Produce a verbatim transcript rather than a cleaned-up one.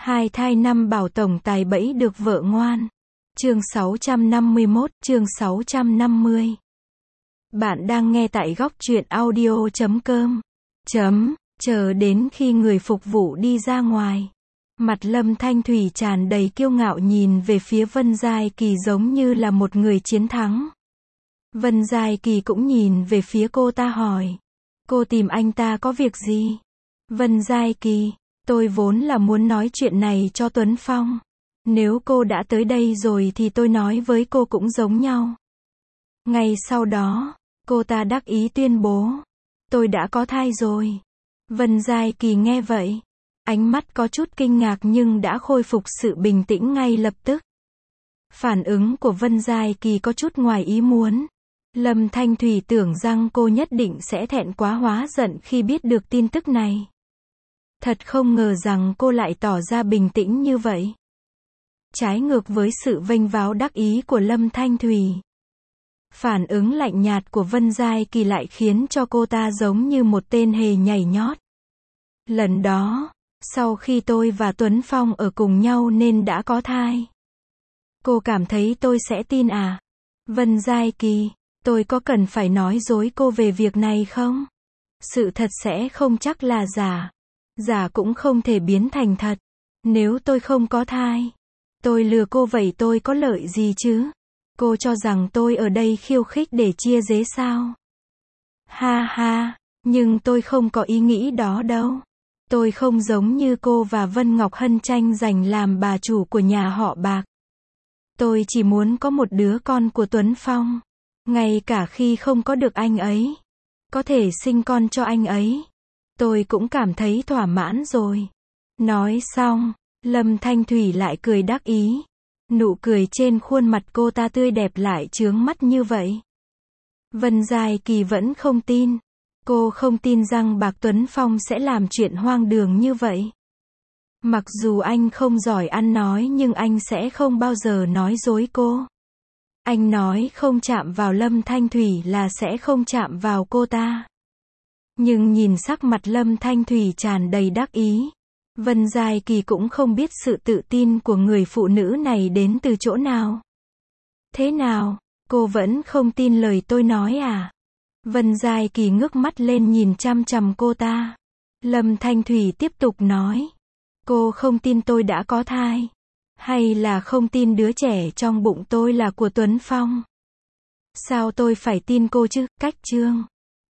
Hai thai năm bảo tổng tài bẫy được vợ ngoan. Chương sáu trăm năm mươi mốt, chương sáu trăm năm mươi. Bạn đang nghe tại góc truyện audio chấm com. Chấm, chờ đến khi người phục vụ đi ra ngoài. Mặt Lâm Thanh Thủy tràn đầy kiêu ngạo nhìn về phía Vân Giai Kỳ giống như là một người chiến thắng. Vân Giai Kỳ cũng nhìn về phía cô ta hỏi. Cô tìm anh ta có việc gì? Vân Giai Kỳ, tôi vốn là muốn nói chuyện này cho Tuấn Phong. Nếu cô đã tới đây rồi thì tôi nói với cô cũng giống nhau. Ngay sau đó, cô ta đắc ý tuyên bố. Tôi đã có thai rồi. Vân Giai Kỳ nghe vậy. Ánh mắt có chút kinh ngạc nhưng đã khôi phục sự bình tĩnh ngay lập tức. Phản ứng của Vân Giai Kỳ có chút ngoài ý muốn. Lâm Thanh Thủy tưởng rằng cô nhất định sẽ thẹn quá hóa giận khi biết được tin tức này. Thật không ngờ rằng cô lại tỏ ra bình tĩnh như vậy. Trái ngược với sự vênh váo đắc ý của Lâm Thanh Thủy. Phản ứng lạnh nhạt của Vân Giai Kỳ lại khiến cho cô ta giống như một tên hề nhảy nhót. Lần đó, sau khi tôi và Tuấn Phong ở cùng nhau nên đã có thai. Cô cảm thấy tôi sẽ tin à? Vân Giai Kỳ, tôi có cần phải nói dối cô về việc này không? Sự thật sẽ không chắc là giả. Giả cũng không thể biến thành thật. Nếu tôi không có thai, tôi lừa cô vậy tôi có lợi gì chứ? Cô cho rằng tôi ở đây khiêu khích để chia rẽ sao? Ha ha, nhưng tôi không có ý nghĩ đó đâu. Tôi không giống như cô và Vân Ngọc Hân tranh giành làm bà chủ của nhà họ Bạc. Tôi chỉ muốn có một đứa con của Tuấn Phong. Ngay cả khi không có được anh ấy, có thể sinh con cho anh ấy, tôi cũng cảm thấy thỏa mãn rồi. Nói xong, Lâm Thanh Thủy lại cười đắc ý. Nụ cười trên khuôn mặt cô ta tươi đẹp lại chướng mắt như vậy. Vân Giai Kỳ vẫn không tin. Cô không tin rằng Bạc Tuấn Phong sẽ làm chuyện hoang đường như vậy. Mặc dù anh không giỏi ăn nói nhưng anh sẽ không bao giờ nói dối cô. Anh nói không chạm vào Lâm Thanh Thủy là sẽ không chạm vào cô ta. Nhưng nhìn sắc mặt Lâm Thanh Thủy tràn đầy đắc ý. Vân Giai Kỳ cũng không biết sự tự tin của người phụ nữ này đến từ chỗ nào. Thế nào, cô vẫn không tin lời tôi nói à? Vân Giai Kỳ ngước mắt lên nhìn chăm chằm cô ta. Lâm Thanh Thủy tiếp tục nói. Cô không tin tôi đã có thai. Hay là không tin đứa trẻ trong bụng tôi là của Tuấn Phong? Sao tôi phải tin cô chứ? Cách chương